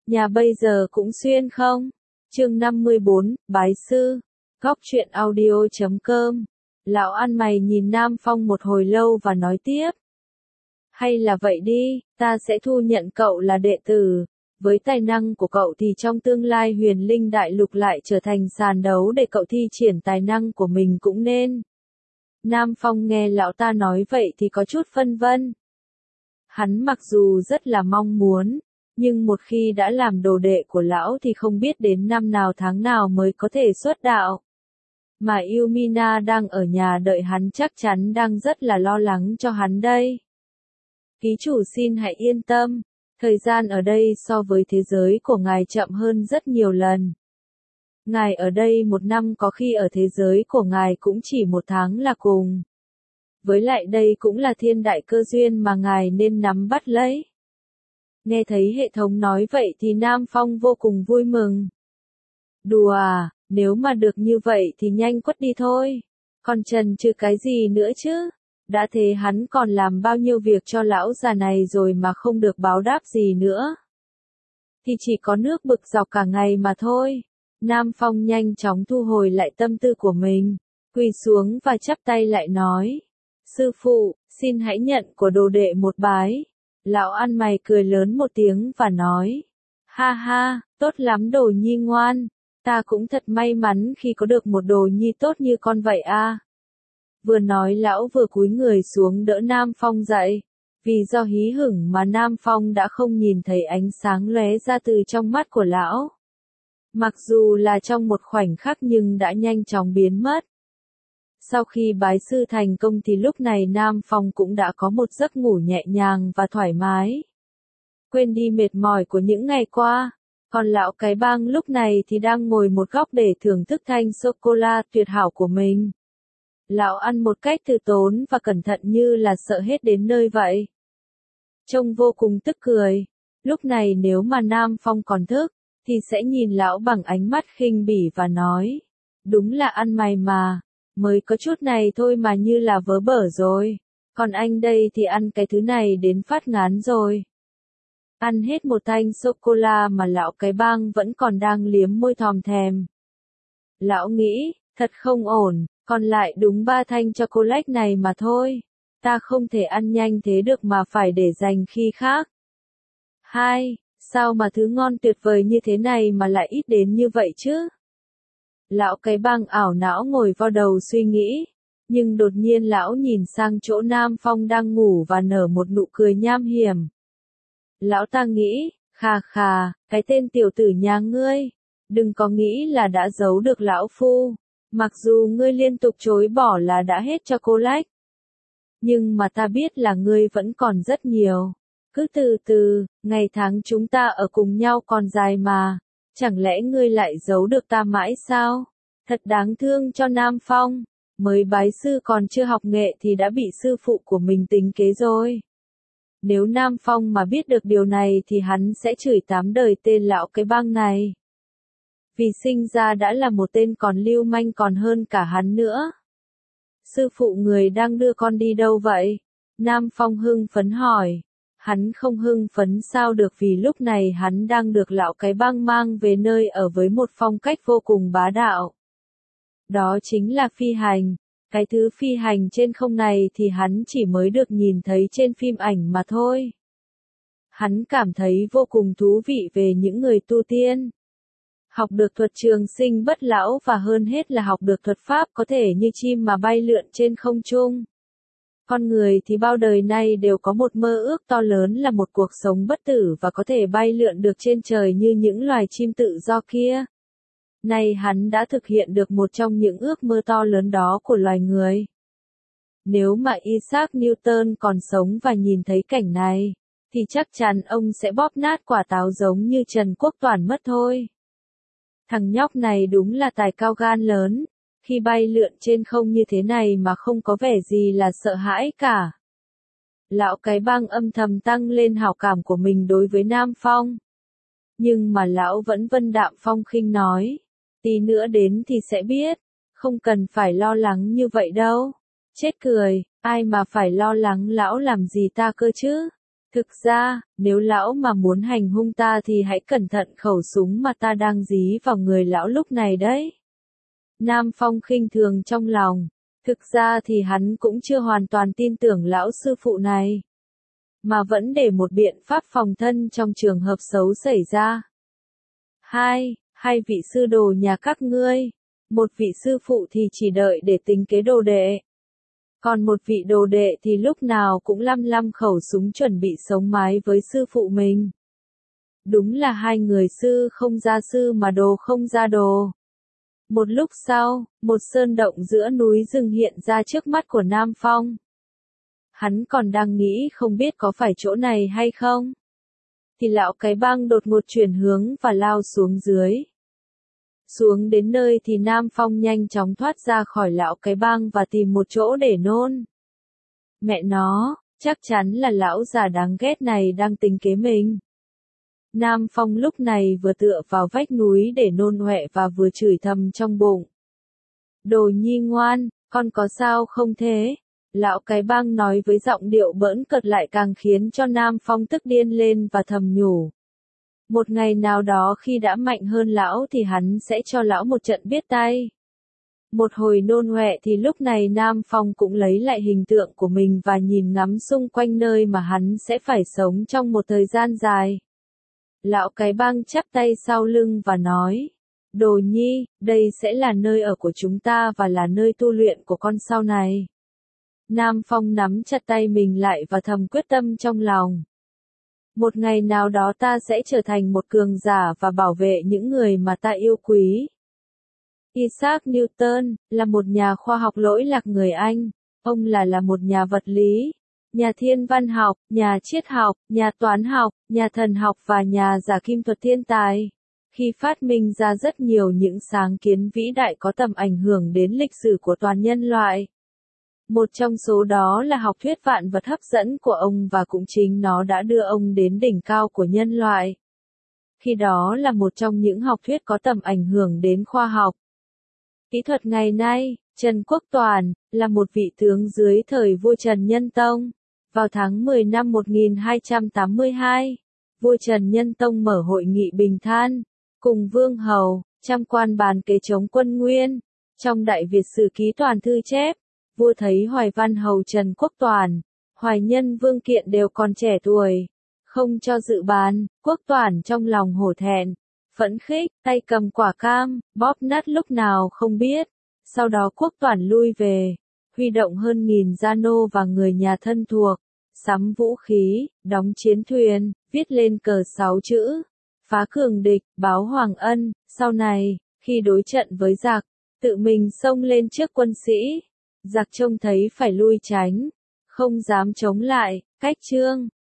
Nhà bây giờ cũng xuyên không? Chương 54, Bái Sư. Góc truyện audio.com. Lão ăn mày nhìn Nam Phong một hồi lâu và nói tiếp. Hay là vậy đi, ta sẽ thu nhận cậu là đệ tử. Với tài năng của cậu thì trong tương lai Huyền Linh Đại Lục lại trở thành sàn đấu để cậu thi triển tài năng của mình cũng nên. Nam Phong nghe lão ta nói vậy thì có chút phân vân. Hắn mặc dù rất là mong muốn, nhưng một khi đã làm đồ đệ của lão thì không biết đến năm nào tháng nào mới có thể xuất đạo. Mà Yumina đang ở nhà đợi hắn chắc chắn đang rất là lo lắng cho hắn đây. Ký chủ xin hãy yên tâm, thời gian ở đây so với thế giới của ngài chậm hơn rất nhiều lần. Ngài ở đây 1 năm có khi ở thế giới của ngài cũng chỉ 1 tháng là cùng. Với lại đây cũng là thiên đại cơ duyên mà ngài nên nắm bắt lấy. Nghe thấy hệ thống nói vậy thì Nam Phong vô cùng vui mừng. Đùa à, nếu mà được như vậy thì nhanh quất đi thôi. Còn chần chừ cái gì nữa chứ? Đã thế hắn còn làm bao nhiêu việc cho lão già này rồi mà không được báo đáp gì nữa. Thì chỉ có nước bực dọc cả ngày mà thôi. Nam Phong nhanh chóng thu hồi lại tâm tư của mình, quỳ xuống và chắp tay lại nói. Sư phụ, xin hãy nhận của đồ đệ một bái. Lão ăn mày cười lớn một tiếng và nói. Ha ha, tốt lắm đồ nhi ngoan. Ta cũng thật may mắn khi có được một đồ nhi tốt như con vậy a. Vừa nói lão vừa cúi người xuống đỡ Nam Phong dậy. Vì do hí hửng mà Nam Phong đã không nhìn thấy ánh sáng lóe ra từ trong mắt của lão. Mặc dù là trong một khoảnh khắc nhưng đã nhanh chóng biến mất. Sau khi bái sư thành công thì lúc này Nam Phong cũng đã có một giấc ngủ nhẹ nhàng và thoải mái. Quên đi mệt mỏi của những ngày qua. Còn lão cái bang lúc này thì đang ngồi một góc để thưởng thức thanh sô-cô-la tuyệt hảo của mình. Lão ăn một cách từ tốn và cẩn thận như là sợ hết đến nơi vậy. Trông vô cùng tức cười. Lúc này nếu mà Nam Phong còn thức, thì sẽ nhìn lão bằng ánh mắt khinh bỉ và nói. Đúng là ăn mày mà, mới có chút này thôi mà như là vớ bở rồi. Còn anh đây thì ăn cái thứ này đến phát ngán rồi. Ăn hết một thanh sô-cô-la mà lão cái bang vẫn còn đang liếm môi thòm thèm. Lão nghĩ, thật không ổn, còn lại đúng 3 thanh chocolate này mà thôi. Ta không thể ăn nhanh thế được mà phải để dành khi khác. 2. Sao mà thứ ngon tuyệt vời như thế này mà lại ít đến như vậy chứ? Lão cái bang ảo não ngồi vào đầu suy nghĩ. Nhưng đột nhiên lão nhìn sang chỗ Nam Phong đang ngủ và nở một nụ cười nham hiểm. Lão ta nghĩ, khà khà, cái tên tiểu tử nhà ngươi, đừng có nghĩ là đã giấu được lão phu, mặc dù ngươi liên tục chối bỏ là đã hết chocolate. Nhưng mà ta biết là ngươi vẫn còn rất nhiều, cứ từ từ, ngày tháng chúng ta ở cùng nhau còn dài mà, chẳng lẽ ngươi lại giấu được ta mãi sao? Thật đáng thương cho Nam Phong, mới bái sư còn chưa học nghệ thì đã bị sư phụ của mình tính kế rồi. Nếu Nam Phong mà biết được điều này thì hắn sẽ chửi 8 đời tên lão cái bang này. Vì sinh ra đã là một tên còn lưu manh còn hơn cả hắn nữa. Sư phụ người đang đưa con đi đâu vậy? Nam Phong hưng phấn hỏi. Hắn không hưng phấn sao được vì lúc này hắn đang được lão cái bang mang về nơi ở với một phong cách vô cùng bá đạo. Đó chính là phi hành. Cái thứ phi hành trên không này thì hắn chỉ mới được nhìn thấy trên phim ảnh mà thôi. Hắn cảm thấy vô cùng thú vị về những người tu tiên. Học được thuật trường sinh bất lão và hơn hết là học được thuật pháp có thể như chim mà bay lượn trên không trung. Con người thì bao đời nay đều có một mơ ước to lớn là một cuộc sống bất tử và có thể bay lượn được trên trời như những loài chim tự do kia. Nay hắn đã thực hiện được một trong những ước mơ to lớn đó của loài người. Nếu mà Isaac Newton còn sống và nhìn thấy cảnh này, thì chắc chắn ông sẽ bóp nát quả táo giống như Trần Quốc Toản mất thôi. Thằng nhóc này đúng là tài cao gan lớn, khi bay lượn trên không như thế này mà không có vẻ gì là sợ hãi cả. Lão cái bang âm thầm tăng lên hảo cảm của mình đối với Nam Phong. Nhưng mà lão vẫn vân đạm phong khinh nói. Tí nữa đến thì sẽ biết, không cần phải lo lắng như vậy đâu. Chết cười, ai mà phải lo lắng lão làm gì ta cơ chứ? Thực ra, nếu lão mà muốn hành hung ta thì hãy cẩn thận khẩu súng mà ta đang dí vào người lão lúc này đấy. Nam Phong khinh thường trong lòng. Thực ra thì hắn cũng chưa hoàn toàn tin tưởng lão sư phụ này, mà vẫn để một biện pháp phòng thân trong trường hợp xấu xảy ra. Hai vị sư đồ nhà các ngươi, một vị sư phụ thì chỉ đợi để tính kế đồ đệ, còn một vị đồ đệ thì lúc nào cũng lăm lăm khẩu súng chuẩn bị sống mái với sư phụ mình. Đúng là hai người sư không ra sư mà đồ không ra đồ. Một lúc sau, một sơn động giữa núi rừng hiện ra trước mắt của Nam Phong. Hắn còn đang nghĩ không biết có phải chỗ này hay không, thì lão cái bang đột ngột chuyển hướng và lao xuống dưới. Xuống đến nơi thì Nam Phong nhanh chóng thoát ra khỏi lão cái bang và tìm một chỗ để nôn. Mẹ nó, chắc chắn là lão già đáng ghét này đang tính kế mình. Nam Phong lúc này vừa tựa vào vách núi để nôn ọe và vừa chửi thầm trong bụng. Đồ nhi ngoan, con có sao không thế? Lão cái bang nói với giọng điệu bỡn cợt lại càng khiến cho Nam Phong tức điên lên và thầm nhủ. Một ngày nào đó khi đã mạnh hơn lão thì hắn sẽ cho lão một trận biết tay. Một hồi nôn ọe thì lúc này Nam Phong cũng lấy lại hình tượng của mình và nhìn ngắm xung quanh nơi mà hắn sẽ phải sống trong một thời gian dài. Lão cái bang chắp tay sau lưng và nói, Đồ nhi, đây sẽ là nơi ở của chúng ta và là nơi tu luyện của con sau này. Nam Phong nắm chặt tay mình lại và thầm quyết tâm trong lòng. Một ngày nào đó ta sẽ trở thành một cường giả và bảo vệ những người mà ta yêu quý. Isaac Newton là một nhà khoa học lỗi lạc người Anh. Ông là một nhà vật lý, nhà thiên văn học, nhà triết học, nhà toán học, nhà thần học và nhà giả kim thuật thiên tài. Khi phát minh ra rất nhiều những sáng kiến vĩ đại có tầm ảnh hưởng đến lịch sử của toàn nhân loại. Một trong số đó là học thuyết vạn vật hấp dẫn của ông và cũng chính nó đã đưa ông đến đỉnh cao của nhân loại. Khi đó là một trong những học thuyết có tầm ảnh hưởng đến khoa học. Kỹ thuật ngày nay, Trần Quốc Toản là một vị tướng dưới thời vua Trần Nhân Tông. Vào tháng 10 năm 1282, vua Trần Nhân Tông mở hội nghị bình than, cùng vương hầu, trăm quan bàn kế chống quân Nguyên. Trong Đại Việt Sử Ký Toàn Thư chép, vua thấy Hoài Văn hầu Trần Quốc Toản, Hoài Nhân Vương Kiện đều còn trẻ tuổi, không cho dự bàn. Quốc Toản trong lòng hổ thẹn, phẫn khích, tay cầm quả cam, bóp nát lúc nào không biết. Sau đó Quốc Toản lui về, huy động hơn 1000 gia nô và người nhà thân thuộc, sắm vũ khí, đóng chiến thuyền, viết lên cờ 6 chữ, phá cường địch, báo hoàng ân. Sau này, khi đối trận với giặc, tự mình xông lên trước quân sĩ. Giặc trông thấy phải lui tránh, không dám chống lại. Cách chương